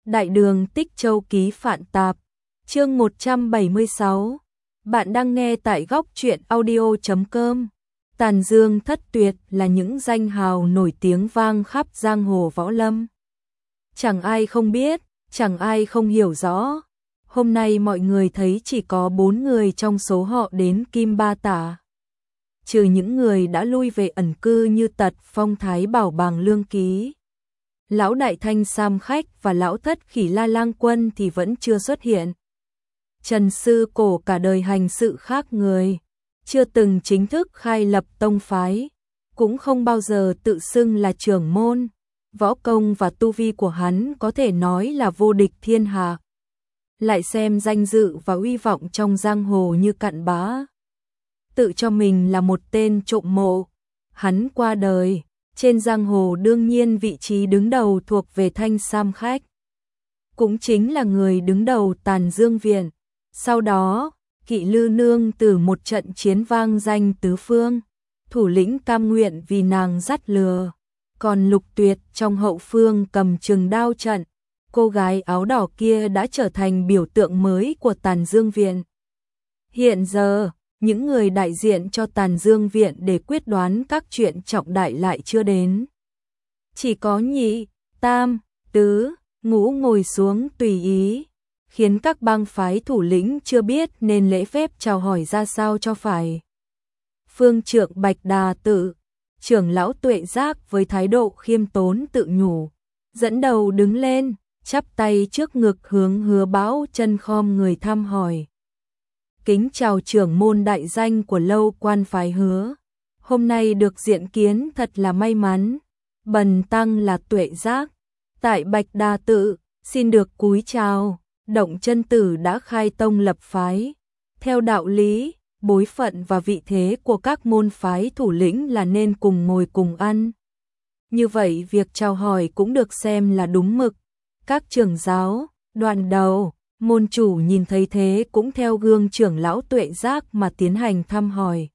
Đại đường Tích Châu ký Phạn Tạp, chương 176. Bạn đang nghe tại góc truyện audio.com. Tàn Dương Thất Tuyệt là những danh hào nổi tiếng vang khắp giang hồ võ lâm. Chẳng ai không biết, chẳng ai không hiểu rõ. Hôm nay mọi người thấy chỉ có 4 người trong số họ đến Kim Ba Tả. Trừ những người đã lui về ẩn cư như Tật Phong Thái Bảo Bàng Lương Ký, Lão Đại Thanh Sam Khách và Lão Thất Khỉ La Lang Quân thì vẫn chưa xuất hiện. Trần Sư Cổ cả đời hành sự khác người, chưa từng chính thức khai lập tông phái, cũng không bao giờ tự xưng là trưởng môn. Võ công và tu vi của hắn có thể nói là vô địch thiên hạ. Lại xem danh dự và uy vọng trong giang hồ như cặn bã. Tự cho mình là một tên trộm mộ. Hắn qua đời, trên giang hồ đương nhiên vị trí đứng đầu thuộc về Thanh Sam Khách. Cũng chính là người đứng đầu Tàn Dương Viện. Sau đó, Kỵ Lư Nương từ một trận chiến vang danh tứ phương, thủ lĩnh cam nguyện vì nàng dắt lừa. Còn Lục Tuyệt trong hậu phương cầm trường đao trận, cô gái áo đỏ kia đã trở thành biểu tượng mới của Tàn Dương Viện. Hiện giờ, những người đại diện cho Tàn Dương Viện để quyết đoán các chuyện trọng đại lại chưa đến. Chỉ có nhị, tam, tứ, ngũ ngồi xuống tùy ý, khiến các bang phái thủ lĩnh chưa biết nên lễ phép chào hỏi ra sao cho phải. Phương trượng Bạch Đà Tự, trưởng lão Tuệ Giác với thái độ khiêm tốn tự nhủ, dẫn đầu đứng lên, chắp tay trước ngực hướng Hứa Bão Chân khom người thăm hỏi. Kính chào trưởng môn đại danh của lâu quan phái Hứa. Hôm nay được diện kiến thật là may mắn. Bần tăng là Tuệ Giác, tại Bạch Đà Tự, xin được cúi chào. Động Chân tử đã khai tông lập phái. Theo đạo lý, bối phận và vị thế của các môn phái thủ lĩnh là nên cùng ngồi cùng ăn. Như vậy việc chào hỏi cũng được xem là đúng mực. Các trưởng giáo, đoàn đầu, môn chủ nhìn thấy thế cũng theo gương trưởng lão Tuệ Giác mà tiến hành thăm hỏi.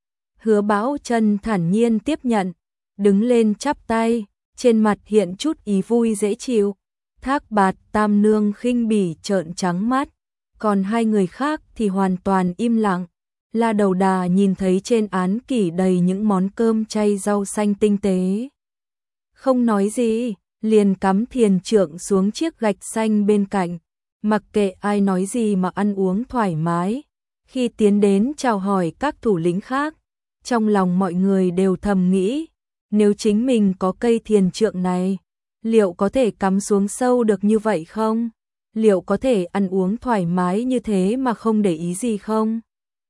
Hứa Bão Chân thản nhiên tiếp nhận, đứng lên chắp tay, trên mặt hiện chút ý vui dễ chịu. Thác Bạt Tam Nương khinh bỉ trợn trắng mắt, còn hai người khác thì hoàn toàn im lặng. La Đầu Đà nhìn thấy trên án kỷ đầy những món cơm chay rau xanh tinh tế, không nói gì, liền cắm thiền trượng xuống chiếc gạch xanh bên cạnh, mặc kệ ai nói gì mà ăn uống thoải mái. Khi tiến đến chào hỏi các thủ lĩnh khác, trong lòng mọi người đều thầm nghĩ, nếu chính mình có cây thiền trượng này, liệu có thể cắm xuống sâu được như vậy không? Liệu có thể ăn uống thoải mái như thế mà không để ý gì không?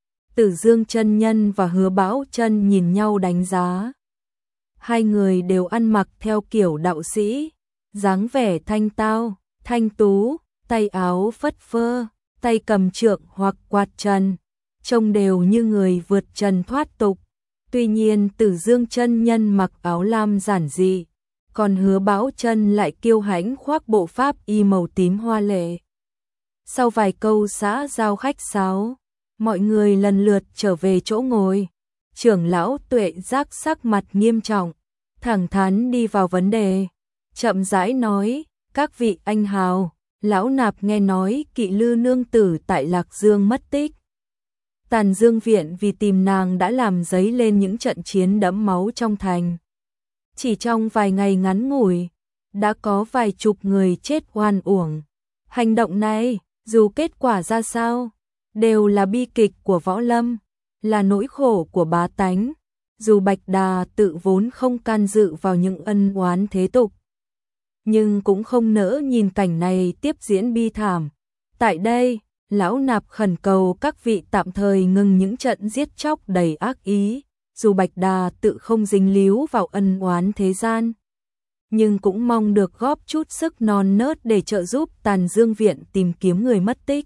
Tử Dương chân nhân và Hứa Bão Chân nhìn nhau đánh giá. Hai người đều ăn mặc theo kiểu đạo sĩ, dáng vẻ thanh tao, thanh tú, tay áo phất phơ, tay cầm trượng hoặc quạt trần, trông đều như người vượt trần thoát tục. Tuy nhiên Tử Dương chân nhân mặc áo lam giản dị, còn Hứa Bão Chân lại kiêu hãnh khoác bộ pháp y màu tím hoa lệ. Sau vài câu xã giao khách sáo, mọi người lần lượt trở về chỗ ngồi. Trưởng lão Tuệ Giác sắc mặt nghiêm trọng, thẳng thắn đi vào vấn đề, chậm rãi nói, các vị anh hào, lão nạp nghe nói Kỵ Lư nương tử tại Lạc Dương mất tích. Tàn Dương Viện vì tìm nàng đã làm dấy lên những trận chiến đẫm máu trong thành. Chỉ trong vài ngày ngắn ngủi, đã có vài chục người chết oan uổng. Hành động này, dù kết quả ra sao, đều là bi kịch của võ lâm, là nỗi khổ của bá tánh. Dù Bạch Đà Tự vốn không can dự vào những ân oán thế tục, nhưng cũng không nỡ nhìn cảnh này tiếp diễn bi thảm. Tại đây, lão nạp khẩn cầu các vị tạm thời ngừng những trận giết chóc đầy ác ý. Dù Bạch Đà Tự không dính líu vào ân oán thế gian, nhưng cũng mong được góp chút sức non nớt để trợ giúp Tàn Dương Viện tìm kiếm người mất tích.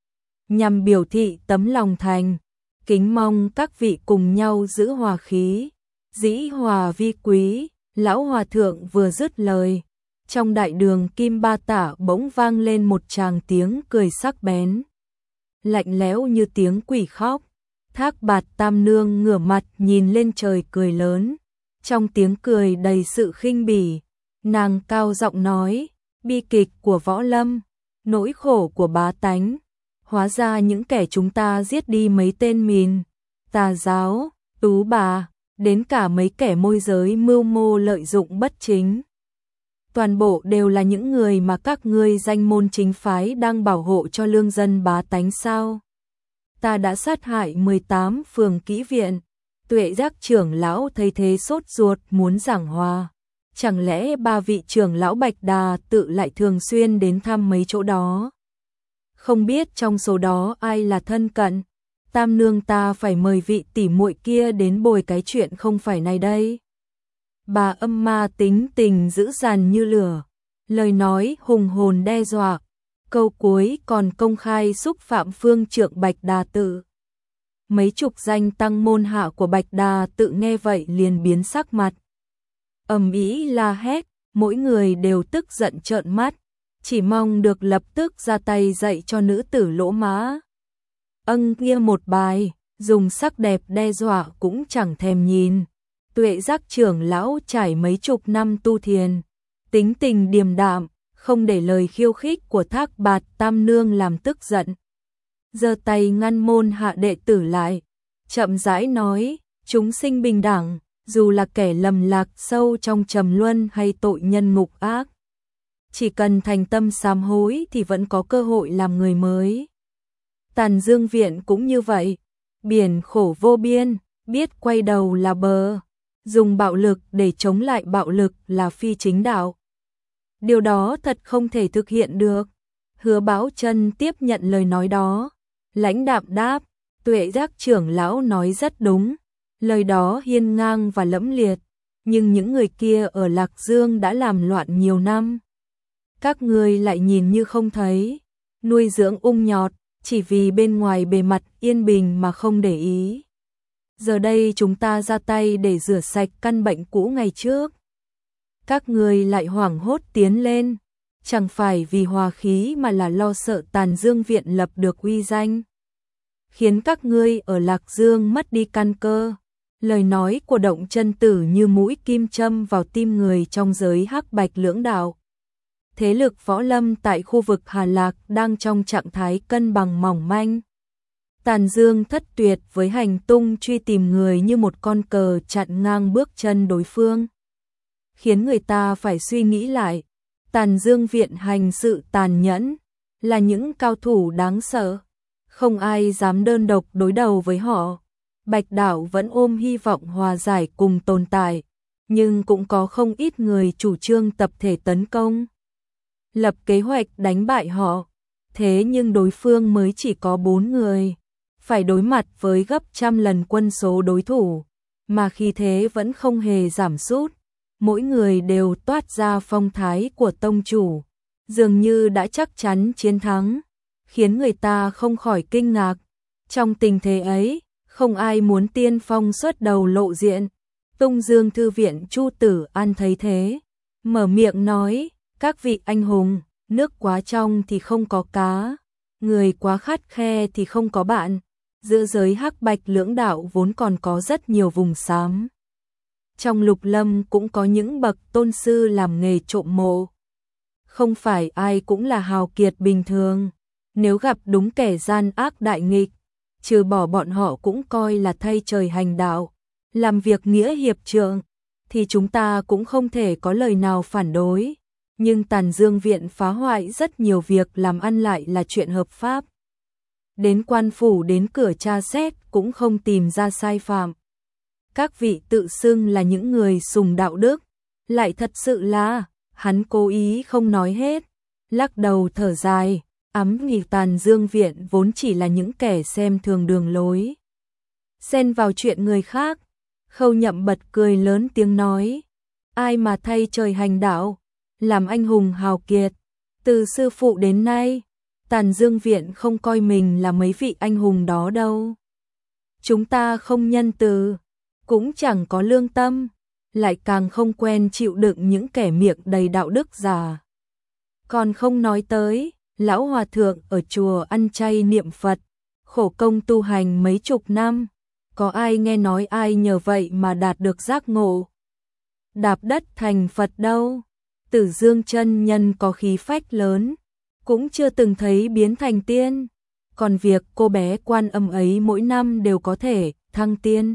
Nhằm biểu thị tấm lòng thành, kính mong các vị cùng nhau giữ hòa khí, dĩ hòa vi quý. Lão hòa thượng vừa dứt lời, trong đại đường Kim Ba Tả bỗng vang lên một tràng tiếng cười sắc bén, lạnh lẽo như tiếng quỷ khóc. Thác Bạt Tam Nương ngửa mặt nhìn lên trời cười lớn, trong tiếng cười đầy sự khinh bỉ, nàng cao giọng nói, bi kịch của võ lâm, nỗi khổ của bá tánh. Hóa ra những kẻ chúng ta giết đi mấy tên mìn, tà giáo, tú bà, đến cả mấy kẻ môi giới mưu mô lợi dụng bất chính. Toàn bộ đều là những người mà các ngươi danh môn chính phái đang bảo hộ cho lương dân bá tánh sao? Ta đã sát hại 18 phường kỹ viện. Tuệ Giác trưởng lão thấy thế sốt ruột muốn giảng hòa. Chẳng lẽ ba vị trưởng lão Bạch Đà tự lại thường xuyên đến thăm mấy chỗ đó? Không biết trong số đó ai là thân cận. Tam nương ta phải mời vị tỷ muội kia đến bồi cái chuyện không phải này đây. Bà Âm Ma tính tình dữ dằn như lửa, lời nói hùng hồn đe dọa, câu cuối còn công khai xúc phạm phương trượng Bạch Đà tự. Mấy chục danh tăng môn hạ của Bạch Đà tự nghe vậy liền biến sắc mặt. Ầm ĩ la hét, mỗi người đều tức giận trợn mắt, chỉ mong được lập tức ra tay dạy cho nữ tử lỗ mã. Kia một bài, dùng sắc đẹp đe dọa cũng chẳng thèm nhìn. Tuệ Giác trưởng lão trải mấy chục năm tu thiền, tính tình điềm đạm, không để lời khiêu khích của Thác Bạt Tam nương làm tức giận. Giơ tay ngăn môn hạ đệ tử lại, chậm rãi nói, chúng sinh bình đẳng, dù là kẻ lầm lạc sâu trong trầm luân hay tội nhân ngục ác. Chỉ cần thành tâm sám hối thì vẫn có cơ hội làm người mới. Tàn Dương viện cũng như vậy, biển khổ vô biên, biết quay đầu là bờ. Dùng bạo lực để chống lại bạo lực là phi chính đạo. Điều đó thật không thể thực hiện được. Hứa Bảo Chân tiếp nhận lời nói đó, lãnh đạm đáp, Tuệ Giác trưởng lão nói rất đúng, lời đó hiên ngang và lẫm liệt, nhưng những người kia ở Lạc Dương đã làm loạn nhiều năm. Các ngươi lại nhìn như không thấy, nuôi dưỡng ung nhọt, chỉ vì bên ngoài bề mặt yên bình mà không để ý. Giờ đây chúng ta ra tay để rửa sạch căn bệnh cũ ngày trước. Các ngươi lại hoảng hốt tiến lên, chẳng phải vì hòa khí mà là lo sợ Tàn Dương viện lập được uy danh, khiến các ngươi ở Lạc Dương mất đi căn cơ. Lời nói của Động Chân Tử như mũi kim châm vào tim người trong giới Hắc Bạch lưỡng đạo. Thế lực võ lâm tại khu vực Hà Lạc đang trong trạng thái cân bằng mỏng manh. Tàn Dương Thất Tuyệt với hành tung truy tìm người như một con cờ chặn ngang bước chân đối phương, khiến người ta phải suy nghĩ lại. Tàn Dương viện hành sự tàn nhẫn, là những cao thủ đáng sợ, không ai dám đơn độc đối đầu với họ. Bạch Đạo vẫn ôm hy vọng hòa giải cùng tồn tại, nhưng cũng có không ít người chủ trương tập thể tấn công, lập kế hoạch đánh bại họ. Thế nhưng đối phương mới chỉ có 4 người, phải đối mặt với gấp trăm lần quân số đối thủ, mà khi thế vẫn không hề giảm sút. Mỗi người đều toát ra phong thái của tông chủ, dường như đã chắc chắn chiến thắng, khiến người ta không khỏi kinh ngạc. Trong tình thế ấy, không ai muốn tiên phong xuất đầu lộ diện. Tung Dương thư viện Chu Tử An thấy thế, mở miệng nói, các vị anh hùng, nước quá trong thì không có cá, người quá khắt khe thì không có bạn. Giữa giới Hắc Bạch lưỡng đạo vốn còn có rất nhiều vùng xám. Trong lục lâm cũng có những bậc tôn sư làm nghề trộm mộ. Không phải ai cũng là hào kiệt bình thường. Nếu gặp đúng kẻ gian ác đại nghịch, trừ bỏ bọn họ cũng coi là thay trời hành đạo, làm việc nghĩa hiệp trượng, thì chúng ta cũng không thể có lời nào phản đối. Nhưng Tàn Dương viện phá hoại rất nhiều việc làm ăn lại là chuyện hợp pháp. Đến quan phủ đến cửa tra xét cũng không tìm ra sai phạm. Các vị tự xưng là những người sùng đạo đức, lại thật sự là, hắn cố ý không nói hết, lắc đầu thở dài, ám nghị Tàn Dương viện vốn chỉ là những kẻ xem thường đường lối, xen vào chuyện người khác. Khâu Nhậm bật cười lớn tiếng nói, ai mà thay trời hành đạo, làm anh hùng hào kiệt, từ sư phụ đến nay, Tàn Dương viện không coi mình là mấy vị anh hùng đó đâu. Chúng ta không nhân từ, cũng chẳng có lương tâm, lại càng không quen chịu đựng những kẻ miệng đầy đạo đức giả. Còn không nói tới, lão hòa thượng ở chùa ăn chay niệm Phật, khổ công tu hành mấy chục năm, có ai nghe nói ai nhờ vậy mà đạt được giác ngộ, đạp đất thành Phật đâu. Tử Dương chân nhân có khí phách lớn, cũng chưa từng thấy biến thành tiên. Còn việc cô bé Quan Âm ấy mỗi năm đều có thể thăng tiên,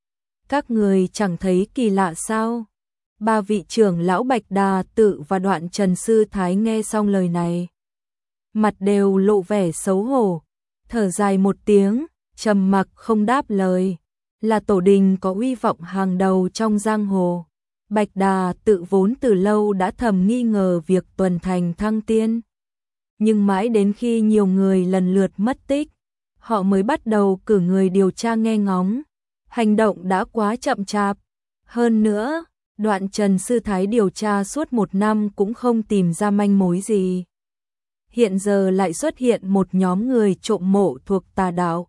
các người chẳng thấy kỳ lạ sao? Ba vị trưởng lão Bạch Đà Tự và Đoạn Trần Sư Thái nghe xong lời này, mặt đều lộ vẻ xấu hổ, thở dài một tiếng, trầm mặc không đáp lời. Là tổ đình có uy vọng hàng đầu trong giang hồ, Bạch Đà Tự vốn từ lâu đã thầm nghi ngờ việc Tuần Thành thăng tiên. Nhưng mãi đến khi nhiều người lần lượt mất tích, họ mới bắt đầu cử người điều tra nghe ngóng. Hành động đã quá chậm chạp. Hơn nữa, Đoạn Trần Sư Thái điều tra suốt 1 năm cũng không tìm ra manh mối gì. Hiện giờ lại xuất hiện một nhóm người trộm mộ thuộc tà đạo,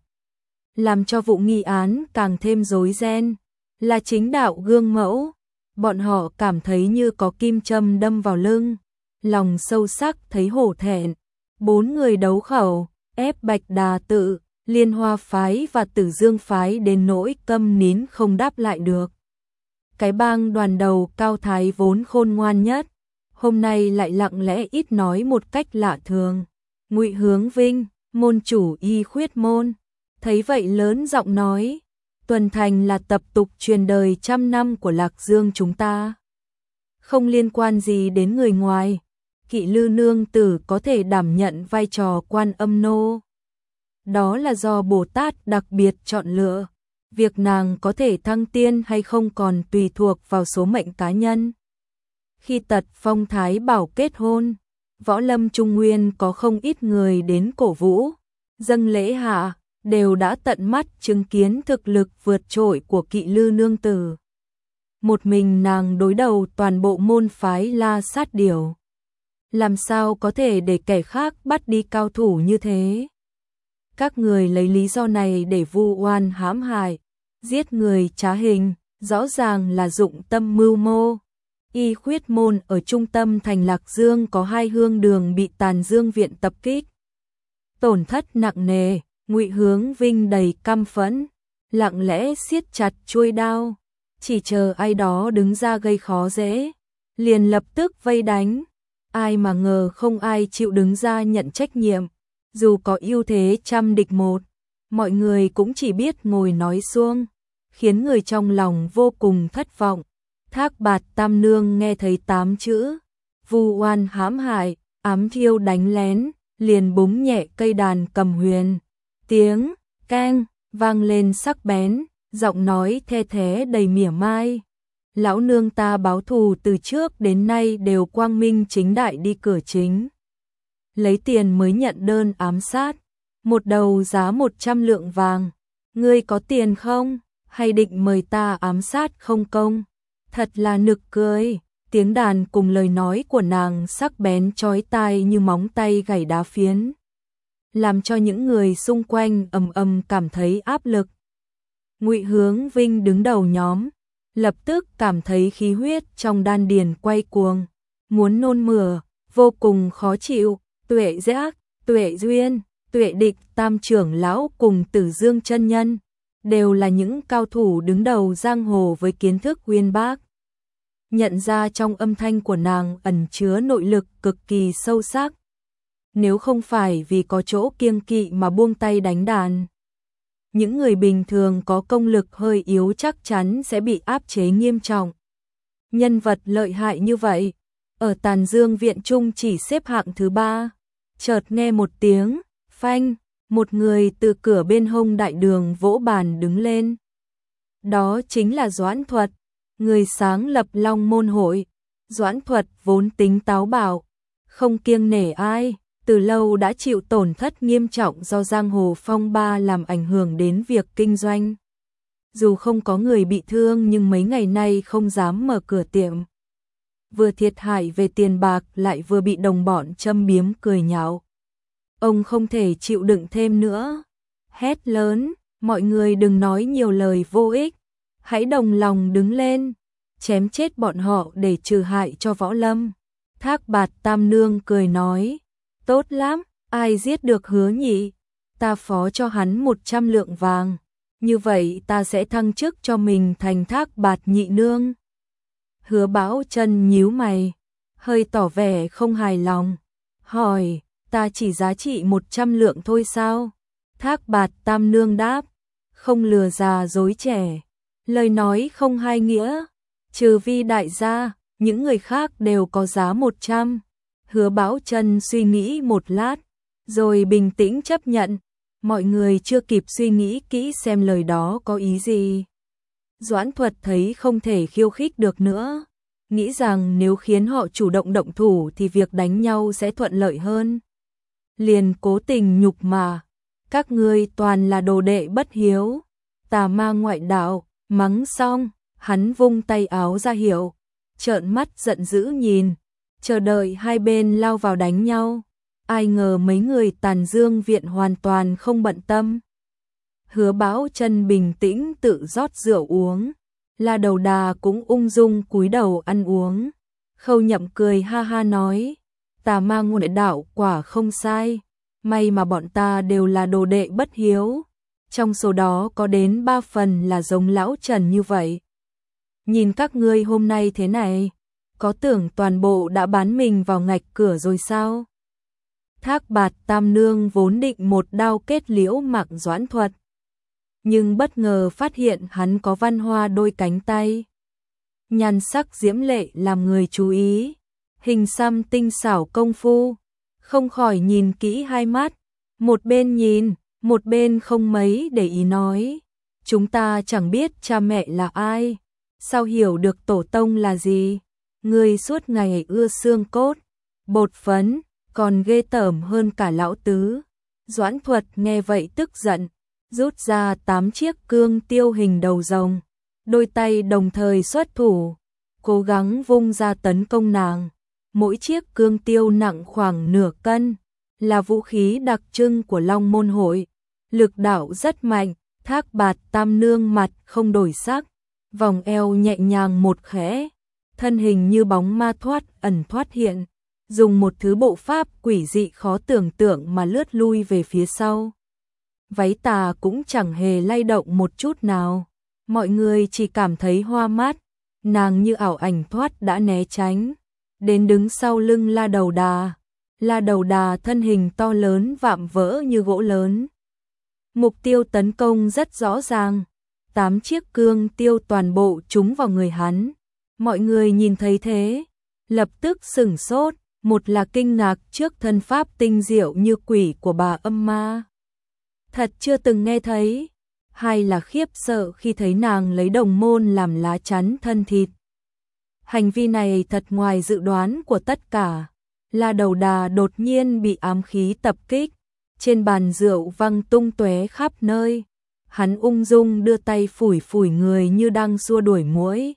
làm cho vụ nghi án càng thêm rối ren. Là chính đạo gương mẫu, bọn họ cảm thấy như có kim châm đâm vào lưng, lòng sâu sắc thấy hổ thẹn. 4 người đấu khẩu, ép Bạch Đà Tự, Liên Hoa phái và Tử Dương phái đến nỗi câm nín không đáp lại được. Cái bang đoàn đầu Cao Thái vốn khôn ngoan nhất, hôm nay lại lặng lẽ ít nói một cách lạ thường. Ngụy Hướng Vinh, môn chủ Y Khuyết môn, thấy vậy lớn giọng nói: Tuần Thành là tập tục truyền đời trăm năm của Lạc Dương chúng ta, không liên quan gì đến người ngoài. Kỵ Lư nương tử có thể đảm nhận vai trò Quan Âm nô, đó là do Bồ Tát đặc biệt chọn lựa. Việc nàng có thể thăng tiên hay không còn tùy thuộc vào số mệnh cá nhân. Khi Tật Phong Thái Bảo kết hôn, Võ Lâm Trung Nguyên có không ít người đến cổ vũ, dâng lễ hạ, đều đã tận mắt chứng kiến thực lực vượt trội của Kỵ Lư nương tử. Một mình nàng đối đầu toàn bộ môn phái La Sát Điểu, làm sao có thể để kẻ khác bắt đi cao thủ như thế? Các người lấy lý do này để vu oan hãm hại, giết người trá hình, rõ ràng là dụng tâm mưu mô. Y Khuyết môn ở trung tâm thành Lạc Dương có 2 hương đường bị Tàn Dương viện tập kích, tổn thất nặng nề. Ngụy Hướng Vinh đầy căm phẫn, lặng lẽ siết chặt chuôi đao, chỉ chờ ai đó đứng ra gây khó dễ, liền lập tức vây đánh. Ai mà ngờ không ai chịu đứng ra nhận trách nhiệm, dù có ưu thế trăm địch một, mọi người cũng chỉ biết ngồi nói suông, khiến người trong lòng vô cùng thất vọng. Thác Bạt Tam Nương nghe thấy 8 chữ vu oan hãm hại, ám thiêu đánh lén, liền búng nhẹ cây đàn cầm huyền, tiếng keng vang lên sắc bén, giọng nói the thé đầy mỉa mai. Lão nương ta báo thù từ trước đến nay đều quang minh chính đại đi cửa chính, lấy tiền mới nhận đơn ám sát, một đầu giá 100 lượng vàng. Ngươi có tiền không? Hay định mời ta ám sát không công? Thật là nực cười. Tiếng đàn cùng lời nói của nàng sắc bén chói tai như móng tay gảy đá phiến, làm cho những người xung quanh ầm ầm cảm thấy áp lực. Ngụy Hướng Vinh đứng đầu nhóm, lập tức cảm thấy khí huyết trong đan điền quay cuồng, muốn nôn mửa, vô cùng khó chịu. Tuệ Giác, Tuệ Duyên, Tuệ Địch tam trưởng lão cùng Tử Dương chân nhân đều là những cao thủ đứng đầu giang hồ với kiến thức uyên bác. Nhận ra trong âm thanh của nàng ẩn chứa nội lực cực kỳ sâu sắc. Nếu không phải vì có chỗ kiêng kỵ mà buông tay đánh đàn, những người bình thường có công lực hơi yếu chắc chắn sẽ bị áp chế nghiêm trọng. Nhân vật lợi hại như vậy, ở Tàn Dương viện trung chỉ xếp hạng thứ 3. Chợt nghe một tiếng phanh, một người từ cửa bên hông đại đường vỗ bàn đứng lên. Đó chính là Doãn Thuật, người sáng lập Long Môn Hội. Doãn Thuật vốn tính táo bạo, không kiêng nể ai, từ lâu đã chịu tổn thất nghiêm trọng do giang hồ phong ba làm ảnh hưởng đến việc kinh doanh. Dù không có người bị thương nhưng mấy ngày nay không dám mở cửa tiệm. Vừa thiệt hại về tiền bạc lại vừa bị đồng bọn châm biếm cười nhạo. Ông không thể chịu đựng thêm nữa, hét lớn: mọi người đừng nói nhiều lời vô ích, hãy đồng lòng đứng lên, chém chết bọn họ để trừ hại cho võ lâm. Thác Bạt Tam Nương cười nói: tốt lắm, ai giết được Hứa nhị, ta phó cho hắn 100 lượng vàng, như vậy ta sẽ thăng chức cho mình thành Thác Bạt nhị nương. Hứa Bảo Chân nhíu mày, hơi tỏ vẻ không hài lòng, hỏi, ta chỉ giá trị 100 lượng thôi sao? Thác Bạt Tam Nương đáp, không lừa già dối trẻ, lời nói không hai nghĩa, trừ Vi đại gia, những người khác đều có giá 100. Hứa Bảo Trân suy nghĩ một lát, rồi bình tĩnh chấp nhận, mọi người chưa kịp suy nghĩ kỹ xem lời đó có ý gì. Doãn Thuật thấy không thể khiêu khích được nữa, nghĩ rằng nếu khiến họ chủ động động thủ thì việc đánh nhau sẽ thuận lợi hơn. Liền cố tình nhục mà, các ngươi toàn là đồ đệ bất hiếu, tà ma ngoại đạo, mắng xong, hắn vung tay áo ra hiệu, trợn mắt giận dữ nhìn, chờ đợi hai bên lao vào đánh nhau. Ai ngờ mấy người Tàn Dương viện hoàn toàn không bận tâm. Hứa Bảo Trân bình tĩnh tự rót rượu uống, La Đầu Đà cũng ung dung cúi đầu ăn uống. Khâu Nhậm cười ha ha nói, tà ma ngoại đạo quả không sai, may mà bọn ta đều là đồ đệ bất hiếu, trong số đó có đến 3 phần là giống lão Trần như vậy. Nhìn các ngươi hôm nay thế này, có tưởng toàn bộ đã bán mình vào ngạch cửa rồi sao? Thác Bạt Tam Nương vốn định một đao kết liễu mạng Doãn Thuật, nhưng bất ngờ phát hiện hắn có văn hoa đôi cánh tay. Nhan sắc diễm lệ làm người chú ý, hình xăm tinh xảo công phu, không khỏi nhìn kỹ hai mắt, một bên nhìn, một bên không mấy để ý nói, chúng ta chẳng biết cha mẹ là ai, sao hiểu được tổ tông là gì, người suốt ngày ưa xương cốt, bột phấn, còn ghê tởm hơn cả lão tứ. Doãn Thuật nghe vậy tức giận, rút ra 8 chiếc cương tiêu hình đầu rồng, đôi tay đồng thời xuất thủ, cố gắng vung ra tấn công nàng. Mỗi chiếc cương tiêu nặng khoảng nửa cân, là vũ khí đặc trưng của Long Môn Hội, lực đạo rất mạnh. Thác Bạt Tam Nương mặt không đổi sắc, vòng eo nhẹ nhàng một khẽ, thân hình như bóng ma thoát ẩn thoát hiện, dùng một thứ bộ pháp quỷ dị khó tưởng tượng mà lướt lui về phía sau. Váy tà cũng chẳng hề lay động một chút nào, mọi người chỉ cảm thấy hoa mắt, nàng như ảo ảnh thoát đã né tránh, đến đứng sau lưng La Đầu Đà. La Đầu Đà thân hình to lớn vạm vỡ như gỗ lớn. Mục tiêu tấn công rất rõ ràng, 8 chiếc cương tiêu toàn bộ trúng vào người hắn. Mọi người nhìn thấy thế, lập tức sửng sốt, một là kinh ngạc trước thân pháp tinh diệu như quỷ của bà âm ma, thật chưa từng nghe thấy, hai là khiếp sợ khi thấy nàng lấy đồng môn làm lá chắn thân thịt. Hành vi này thật ngoài dự đoán của tất cả. La Đầu Đà đột nhiên bị ám khí tập kích, trên bàn rượu văng tung tóe khắp nơi. Hắn ung dung đưa tay phủi phủi người như đang xua đuổi muỗi.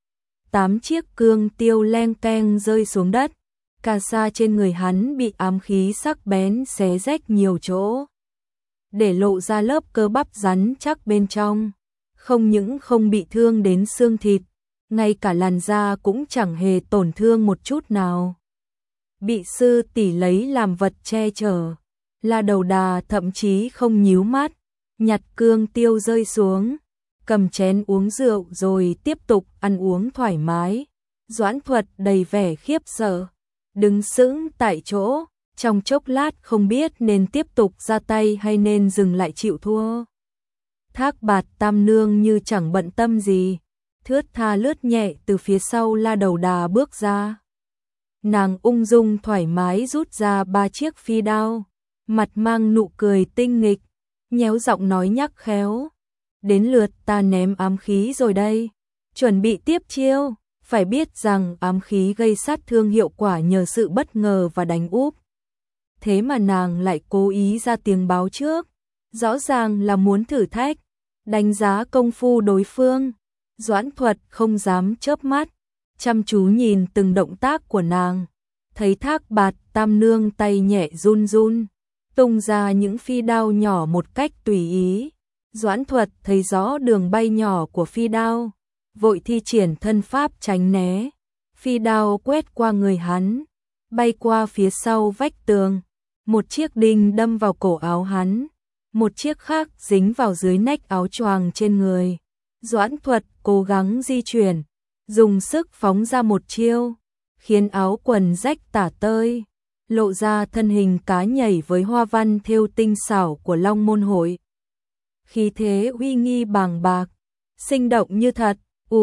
8 chiếc cương tiêu leng keng rơi xuống đất, cà sa trên người hắn bị ám khí sắc bén xé rách nhiều chỗ, để lộ ra lớp cơ bắp rắn chắc bên trong. Không những không bị thương đến xương thịt, ngay cả làn da cũng chẳng hề tổn thương một chút nào. Bị sư tỷ lấy làm vật che chở, La Đầu Đà thậm chí không nhíu mắt, nhặt cương tiêu rơi xuống, cầm chén uống rượu rồi tiếp tục ăn uống thoải mái. Doãn Thuật đầy vẻ khiếp sợ, đứng sững tại chỗ, trong chốc lát không biết nên tiếp tục ra tay hay nên dừng lại chịu thua. Thác Bạt Tam Nương như chẳng bận tâm gì, thướt tha lướt nhẹ từ phía sau La Đầu Đà bước ra. Nàng ung dung thoải mái rút ra 3 chiếc phi đao, mặt mang nụ cười tinh nghịch, nhéo giọng nói nhắc khéo. Đến lượt ta ném ám khí rồi đây, chuẩn bị tiếp chiêu, phải biết rằng ám khí gây sát thương hiệu quả nhờ sự bất ngờ và đánh úp. Thế mà nàng lại cố ý ra tiếng báo trước, rõ ràng là muốn thử thách, đánh giá công phu đối phương. Doãn Thuật không dám chớp mắt, chăm chú nhìn từng động tác của nàng, thấy Thác Bạt Tam Nương tay nhẹ run run, tung ra những phi đao nhỏ một cách tùy ý. Doãn Thuật thấy rõ đường bay nhỏ của phi đao, vội thi triển thân pháp tránh né. Phi đao quét qua người hắn, bay qua phía sau vách tường, một chiếc đinh đâm vào cổ áo hắn, một chiếc khác dính vào dưới nách áo choàng trên người. Doãn Thuật cố gắng di chuyển, dùng sức phóng ra một chiêu, khiến áo quần rách tả tơi, lộ ra thân hình cá nhảy với hoa văn thêu tinh xảo của Long Môn Hội. Khí thế uy nghi bàng bạc, sinh động như thật.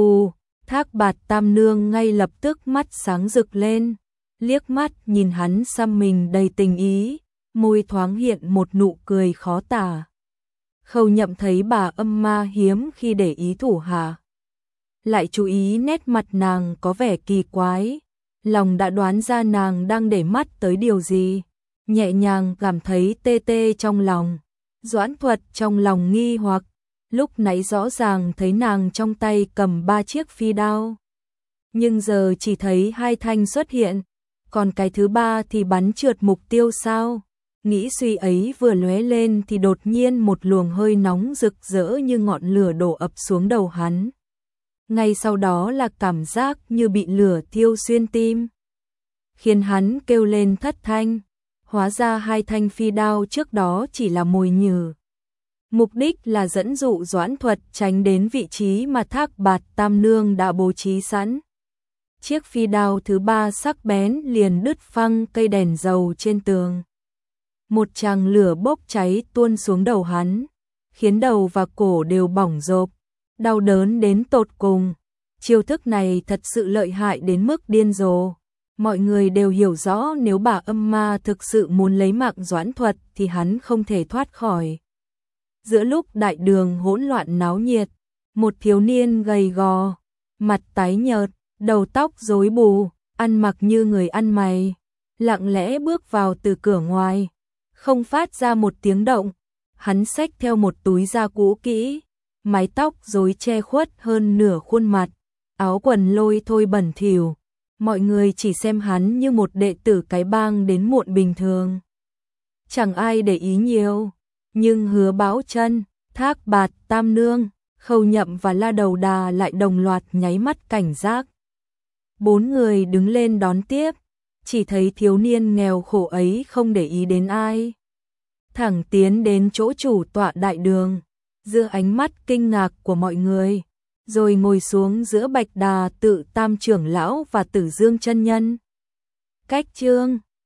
Thác Bạt Tam Nương ngay lập tức mắt sáng rực lên, liếc mắt nhìn hắn xăm mình đầy tình ý, môi thoáng hiện một nụ cười khó tả. Khâu Nhậm thấy bà Âm Ma hiếm khi để ý thủ hạ, lại chú ý nét mặt nàng có vẻ kỳ quái, lòng đã đoán ra nàng đang để mắt tới điều gì, nhẹ nhàng cảm thấy tê tê trong lòng. Doãn Thuật trong lòng nghi hoặc, lúc nãy rõ ràng thấy nàng trong tay cầm 3 chiếc phi đao, nhưng giờ chỉ thấy 2 thanh xuất hiện, còn cái thứ 3 thì bắn trượt mục tiêu sao? Nghĩ suy ấy vừa lóe lên thì đột nhiên một luồng hơi nóng rực rỡ như ngọn lửa đổ ập xuống đầu hắn. Ngay sau đó là cảm giác như bị lửa thiêu xuyên tim, khiến hắn kêu lên thất thanh. Hóa ra 2 thanh phi đao trước đó chỉ là mồi nhử. Mục đích là dẫn dụ Doãn Thuật tránh đến vị trí mà Thác Bạt Tam Nương đã bố trí sẵn. Chiếc phi đao thứ 3 sắc bén liền đứt phăng cây đèn dầu trên tường. Một tràng lửa bốc cháy tuôn xuống đầu hắn, khiến đầu và cổ đều bỏng rộp, đau đớn đến tột cùng. Chiêu thức này thật sự lợi hại đến mức điên rồ. Mọi người đều hiểu rõ nếu bà Âm Ma thực sự muốn lấy mạng Doãn Thuật thì hắn không thể thoát khỏi. Giữa lúc đại đường hỗn loạn náo nhiệt, một thiếu niên gầy gò, mặt tái nhợt, đầu tóc rối bù, ăn mặc như người ăn mày, lặng lẽ bước vào từ cửa ngoài, không phát ra một tiếng động. Hắn xách theo một túi da cũ kỹ, mái tóc rối che khuất hơn nửa khuôn mặt, áo quần lôi thôi bẩn thỉu. Mọi người chỉ xem hắn như một đệ tử cái bang đến muộn bình thường, chẳng ai để ý nhiều. Nhưng Hứa Báo Chân, Thác Bạt Tam Nương, Khâu Nhậm và La Đầu Đà lại đồng loạt nháy mắt cảnh giác. 4 người đứng lên đón tiếp, chỉ thấy thiếu niên nghèo khổ ấy không để ý đến ai, thẳng tiến đến chỗ chủ tọa đại đường, giữa ánh mắt kinh ngạc của mọi người, rồi ngồi xuống giữa Bạch Đà Tự Tam trưởng lão và Tử Dương chân nhân. Cách chương